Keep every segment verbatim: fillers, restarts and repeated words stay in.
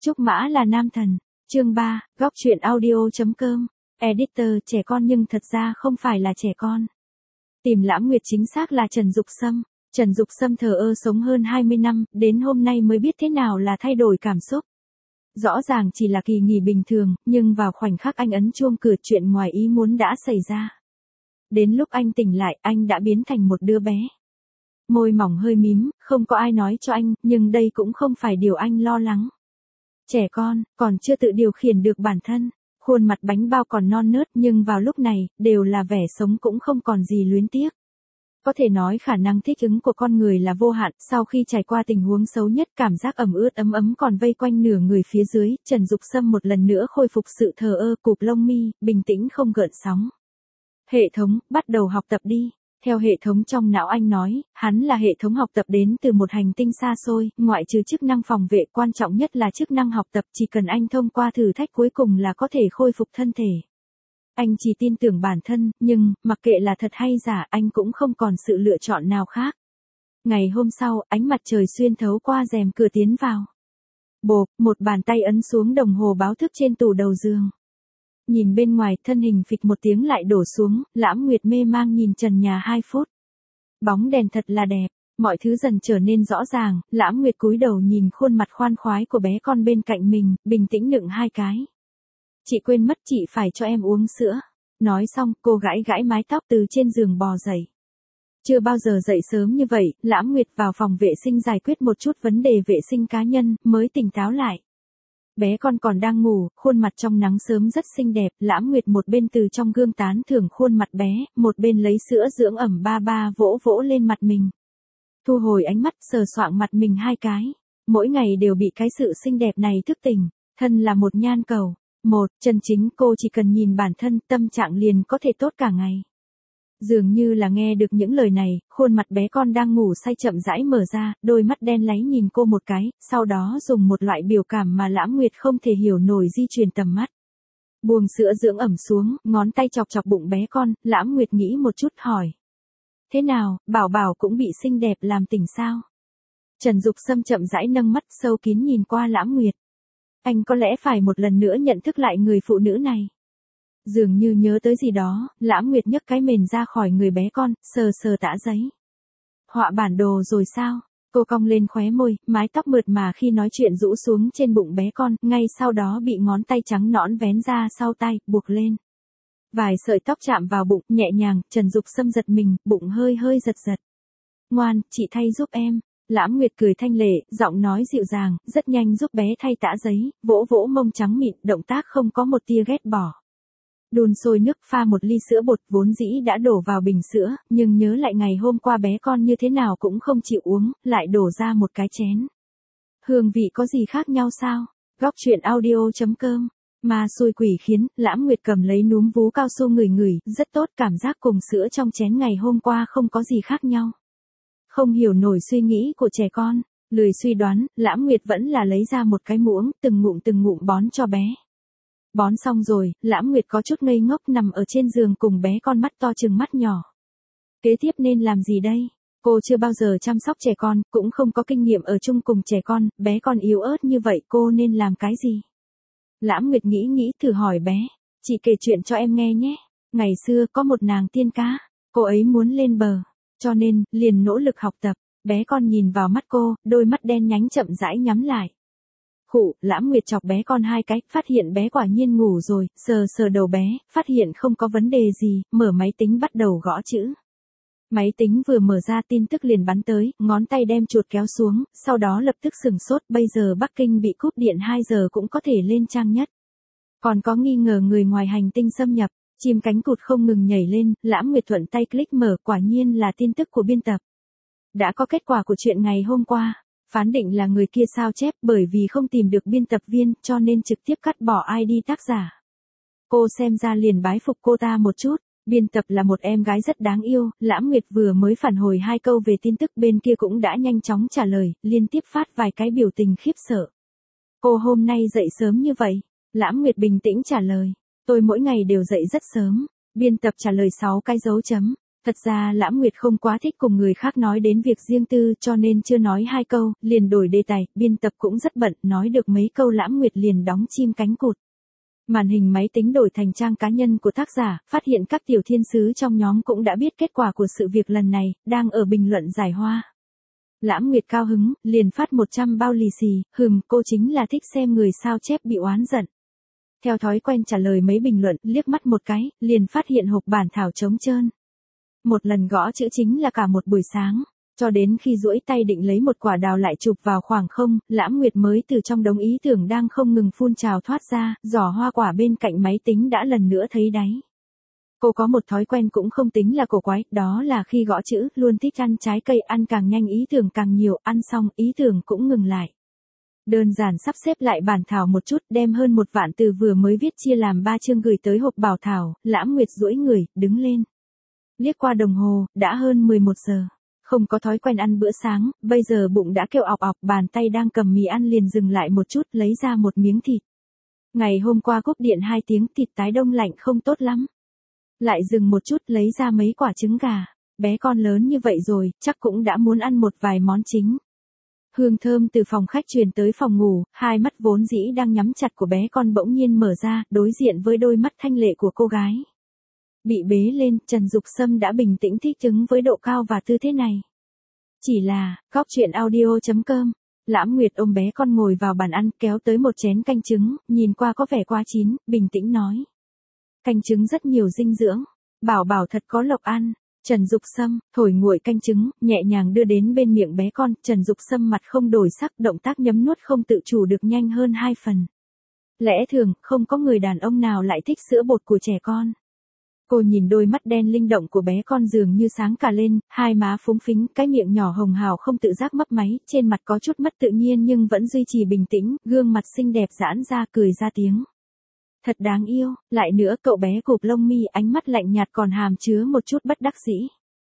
Trúc Mã là nam thần. Chương ba, góc truyện audio.com. Editor trẻ con nhưng thật ra không phải là trẻ con. Tìm Lãm Nguyệt chính xác là Trần Dục Sâm. Trần Dục Sâm thờ ơ sống hơn hai mươi năm, đến hôm nay mới biết thế nào là thay đổi cảm xúc. Rõ ràng chỉ là kỳ nghỉ bình thường, nhưng vào khoảnh khắc anh ấn chuông cửa chuyện ngoài ý muốn đã xảy ra. Đến lúc anh tỉnh lại, anh đã biến thành một đứa bé. Môi mỏng hơi mím, không có ai nói cho anh, nhưng đây cũng không phải điều anh lo lắng. Trẻ con, còn chưa tự điều khiển được bản thân, khuôn mặt bánh bao còn non nớt nhưng vào lúc này, đều là vẻ sống cũng không còn gì luyến tiếc. Có thể nói khả năng thích ứng của con người là vô hạn, sau khi trải qua tình huống xấu nhất cảm giác ẩm ướt ấm ấm còn vây quanh nửa người phía dưới, Trần Dục Sâm một lần nữa khôi phục sự thờ ơ cụp lông mi, bình tĩnh không gợn sóng. Hệ thống, bắt đầu học tập đi. Theo hệ thống trong não anh nói, hắn là hệ thống học tập đến từ một hành tinh xa xôi, ngoại trừ chức năng phòng vệ quan trọng nhất là chức năng học tập, chỉ cần anh thông qua thử thách cuối cùng là có thể khôi phục thân thể. Anh chỉ tin tưởng bản thân, nhưng, mặc kệ là thật hay giả, anh cũng không còn sự lựa chọn nào khác. Ngày hôm sau, ánh mặt trời xuyên thấu qua rèm cửa tiến vào. Bộp, một bàn tay ấn xuống đồng hồ báo thức trên tủ đầu giường. Nhìn bên ngoài, thân hình phịch một tiếng lại đổ xuống, Lãm Nguyệt mê mang nhìn trần nhà hai phút. Bóng đèn thật là đẹp, mọi thứ dần trở nên rõ ràng, Lãm Nguyệt cúi đầu nhìn khuôn mặt khoan khoái của bé con bên cạnh mình, bình tĩnh nựng hai cái. Chị quên mất chị phải cho em uống sữa. Nói xong, cô gãi gãi mái tóc từ trên giường bò dậy. Chưa bao giờ dậy sớm như vậy, Lãm Nguyệt vào phòng vệ sinh giải quyết một chút vấn đề vệ sinh cá nhân, mới tỉnh táo lại. Bé con còn đang ngủ, khuôn mặt trong nắng sớm rất xinh đẹp, Lãm Nguyệt một bên từ trong gương tán thưởng khuôn mặt bé, một bên lấy sữa dưỡng ẩm ba ba vỗ vỗ lên mặt mình. Thu hồi ánh mắt sờ soạng mặt mình hai cái. Mỗi ngày đều bị cái sự xinh đẹp này thức tỉnh, thân là một nhan cầu. Một, chân chính cô chỉ cần nhìn bản thân, tâm trạng liền có thể tốt cả ngày. Dường như là nghe được những lời này, khuôn mặt bé con đang ngủ say chậm rãi mở ra, đôi mắt đen láy nhìn cô một cái, sau đó dùng một loại biểu cảm mà Lãm Nguyệt không thể hiểu nổi di chuyển tầm mắt. Buông sữa dưỡng ẩm xuống, ngón tay chọc chọc bụng bé con, Lãm Nguyệt nghĩ một chút hỏi. Thế nào, bảo bảo cũng bị xinh đẹp làm tỉnh sao? Trần Dục Sâm chậm rãi nâng mắt sâu kín nhìn qua Lãm Nguyệt. Anh có lẽ phải một lần nữa nhận thức lại người phụ nữ này. Dường như nhớ tới gì đó, Lãm Nguyệt nhấc cái mền ra khỏi người bé con, sờ sờ tã giấy. Họa bản đồ rồi sao? Cô cong lên khóe môi, mái tóc mượt mà khi nói chuyện rũ xuống trên bụng bé con, ngay sau đó bị ngón tay trắng nõn vén ra sau tai, buộc lên. Vài sợi tóc chạm vào bụng, nhẹ nhàng, Trần Dục Sâm giật mình, bụng hơi hơi giật giật. Ngoan, chị thay giúp em. Lãm Nguyệt cười thanh lệ, giọng nói dịu dàng, rất nhanh giúp bé thay tã giấy, vỗ vỗ mông trắng mịn, động tác không có một tia ghét bỏ. Đun sôi nước pha một ly sữa bột vốn dĩ đã đổ vào bình sữa, nhưng nhớ lại ngày hôm qua bé con như thế nào cũng không chịu uống, lại đổ ra một cái chén. Hương vị có gì khác nhau sao? Góc truyện audio.com. Mà xui quỷ khiến, Lãm Nguyệt cầm lấy núm vú cao su ngửi ngửi, rất tốt, cảm giác cùng sữa trong chén ngày hôm qua không có gì khác nhau. Không hiểu nổi suy nghĩ của trẻ con, lười suy đoán, Lãm Nguyệt vẫn là lấy ra một cái muỗng, từng ngụm từng ngụm bón cho bé. Bón xong rồi, Lãm Nguyệt có chút ngây ngốc nằm ở trên giường cùng bé con mắt to trừng mắt nhỏ. Kế tiếp nên làm gì đây? Cô chưa bao giờ chăm sóc trẻ con, cũng không có kinh nghiệm ở chung cùng trẻ con, bé con yếu ớt như vậy cô nên làm cái gì? Lãm Nguyệt nghĩ nghĩ thử hỏi bé, chị kể chuyện cho em nghe nhé. Ngày xưa có một nàng tiên cá, cô ấy muốn lên bờ. Cho nên, liền nỗ lực học tập, bé con nhìn vào mắt cô, đôi mắt đen nhánh chậm rãi nhắm lại. Khụ, Lãm Nguyệt chọc bé con hai cái, phát hiện bé quả nhiên ngủ rồi, sờ sờ đầu bé, phát hiện không có vấn đề gì, mở máy tính bắt đầu gõ chữ. Máy tính vừa mở ra tin tức liền bắn tới, ngón tay đem chuột kéo xuống, sau đó lập tức sừng sốt, bây giờ Bắc Kinh bị cúp điện hai giờ cũng có thể lên trang nhất. Còn có nghi ngờ người ngoài hành tinh xâm nhập. Chim cánh cụt không ngừng nhảy lên, Lãm Nguyệt thuận tay click mở, quả nhiên là tin tức của biên tập. Đã có kết quả của chuyện ngày hôm qua, phán định là người kia sao chép bởi vì không tìm được biên tập viên cho nên trực tiếp cắt bỏ i đê tác giả. Cô xem ra liền bái phục cô ta một chút, biên tập là một em gái rất đáng yêu, Lãm Nguyệt vừa mới phản hồi hai câu về tin tức bên kia cũng đã nhanh chóng trả lời, liên tiếp phát vài cái biểu tình khiếp sợ. Cô hôm nay dậy sớm như vậy? Lãm Nguyệt bình tĩnh trả lời. Tôi mỗi ngày đều dậy rất sớm. Biên tập trả lời sáu cái dấu chấm. Thật ra Lãm Nguyệt không quá thích cùng người khác nói đến việc riêng tư cho nên chưa nói hai câu, liền đổi đề tài, biên tập cũng rất bận, nói được mấy câu Lãm Nguyệt liền đóng chim cánh cụt. Màn hình máy tính đổi thành trang cá nhân của tác giả, phát hiện các tiểu thiên sứ trong nhóm cũng đã biết kết quả của sự việc lần này, đang ở bình luận giải hoa. Lãm Nguyệt cao hứng, liền phát một trăm bao lì xì, hừm, cô chính là thích xem người sao chép bị oán giận. Theo thói quen trả lời mấy bình luận, liếc mắt một cái, liền phát hiện hộp bản thảo trống trơn. Một lần gõ chữ chính là cả một buổi sáng, cho đến khi duỗi tay định lấy một quả đào lại chụp vào khoảng không, Lãm Nguyệt mới từ trong đống ý tưởng đang không ngừng phun trào thoát ra, giỏ hoa quả bên cạnh máy tính đã lần nữa thấy đáy. Cô có một thói quen cũng không tính là cổ quái, đó là khi gõ chữ, luôn thích ăn trái cây, ăn càng nhanh ý tưởng càng nhiều, ăn xong ý tưởng cũng ngừng lại. Đơn giản sắp xếp lại bản thảo một chút, đem hơn một vạn từ vừa mới viết chia làm ba chương gửi tới hộp bảo thảo, Lãm Nguyệt duỗi người, đứng lên. Liếc qua đồng hồ, đã hơn mười một giờ. Không có thói quen ăn bữa sáng, bây giờ bụng đã kêu ọc ọc, bàn tay đang cầm mì ăn liền dừng lại một chút, lấy ra một miếng thịt. Ngày hôm qua cúp điện hai tiếng, thịt tái đông lạnh không tốt lắm. Lại dừng một chút, lấy ra mấy quả trứng gà. Bé con lớn như vậy rồi, chắc cũng đã muốn ăn một vài món chính. Hương thơm từ phòng khách truyền tới phòng ngủ, hai mắt vốn dĩ đang nhắm chặt của bé con bỗng nhiên mở ra, đối diện với đôi mắt thanh lệ của cô gái. Bị bế lên, Trần Dục Sâm đã bình tĩnh thích ứng với độ cao và tư thế này. Chỉ là, góc chuyện audio chấm com, Lãm Nguyệt ôm bé con ngồi vào bàn ăn, kéo tới một chén canh trứng, nhìn qua có vẻ quá chín, bình tĩnh nói. Canh trứng rất nhiều dinh dưỡng, bảo bảo thật có lộc ăn. Trần Dục Sâm, thổi nguội canh trứng, nhẹ nhàng đưa đến bên miệng bé con, Trần Dục Sâm mặt không đổi sắc, động tác nhấm nuốt không tự chủ được nhanh hơn hai phần. Lẽ thường, không có người đàn ông nào lại thích sữa bột của trẻ con. Cô nhìn đôi mắt đen linh động của bé con dường như sáng cả lên, hai má phúng phính, cái miệng nhỏ hồng hào không tự giác mấp máy, trên mặt có chút mất tự nhiên nhưng vẫn duy trì bình tĩnh, gương mặt xinh đẹp giãn ra cười ra tiếng. Thật đáng yêu, lại nữa cậu bé cụp lông mi ánh mắt lạnh nhạt còn hàm chứa một chút bất đắc dĩ.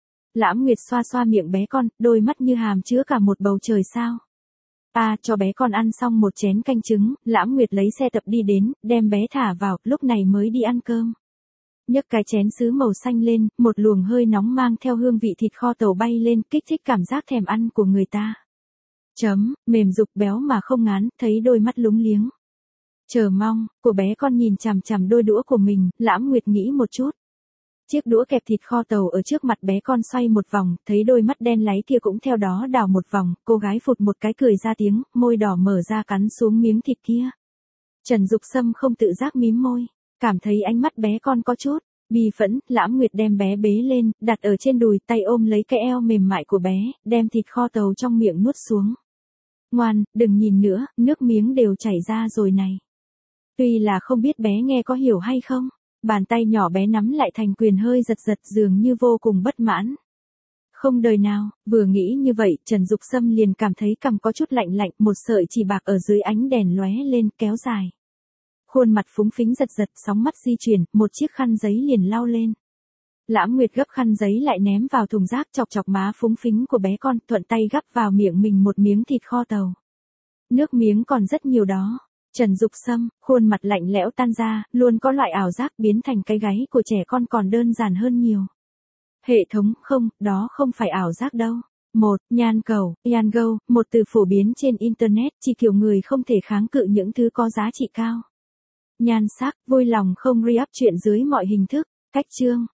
Lãm Nguyệt xoa xoa miệng bé con, đôi mắt như hàm chứa cả một bầu trời sao. À, cho bé con ăn xong một chén canh trứng, Lãm Nguyệt lấy xe tập đi đến, đem bé thả vào, lúc này mới đi ăn cơm. Nhấc cái chén sứ màu xanh lên, một luồng hơi nóng mang theo hương vị thịt kho tàu bay lên, kích thích cảm giác thèm ăn của người ta. Chấm, mềm rục béo mà không ngán, thấy đôi mắt lúng liếng. Chờ mong, của bé con nhìn chằm chằm đôi đũa của mình, Lãm Nguyệt nghĩ một chút. Chiếc đũa kẹp thịt kho tàu ở trước mặt bé con xoay một vòng, thấy đôi mắt đen láy kia cũng theo đó đảo một vòng, cô gái phụt một cái cười ra tiếng, môi đỏ mở ra cắn xuống miếng thịt kia. Trần Dục Sâm không tự giác mím môi, cảm thấy ánh mắt bé con có chút bi phẫn, Lãm Nguyệt đem bé bế lên, đặt ở trên đùi, tay ôm lấy cái eo mềm mại của bé, đem thịt kho tàu trong miệng nuốt xuống. Ngoan, đừng nhìn nữa, nước miếng đều chảy ra rồi này. Tuy là không biết bé nghe có hiểu hay không, bàn tay nhỏ bé nắm lại thành quyền hơi giật giật dường như vô cùng bất mãn. Không đời nào, vừa nghĩ như vậy, Trần Dục Sâm liền cảm thấy cằm có chút lạnh lạnh, một sợi chỉ bạc ở dưới ánh đèn lóe lên, kéo dài. Khuôn mặt phúng phính giật giật, sóng mắt di chuyển, một chiếc khăn giấy liền lau lên. Lãm Nguyệt gấp khăn giấy lại ném vào thùng rác, chọc chọc má phúng phính của bé con, thuận tay gắp vào miệng mình một miếng thịt kho tàu. Nước miếng còn rất nhiều đó. Trần Dục Sâm, khuôn mặt lạnh lẽo tan ra, luôn có loại ảo giác biến thành cái gáy của trẻ con còn đơn giản hơn nhiều. Hệ thống, không, đó không phải ảo giác đâu. Một, nhan cầu, Yango, một từ phổ biến trên Internet, chỉ kiểu người không thể kháng cự những thứ có giá trị cao. Nhan sắc, vui lòng không re-up chuyện dưới mọi hình thức. Cách chương.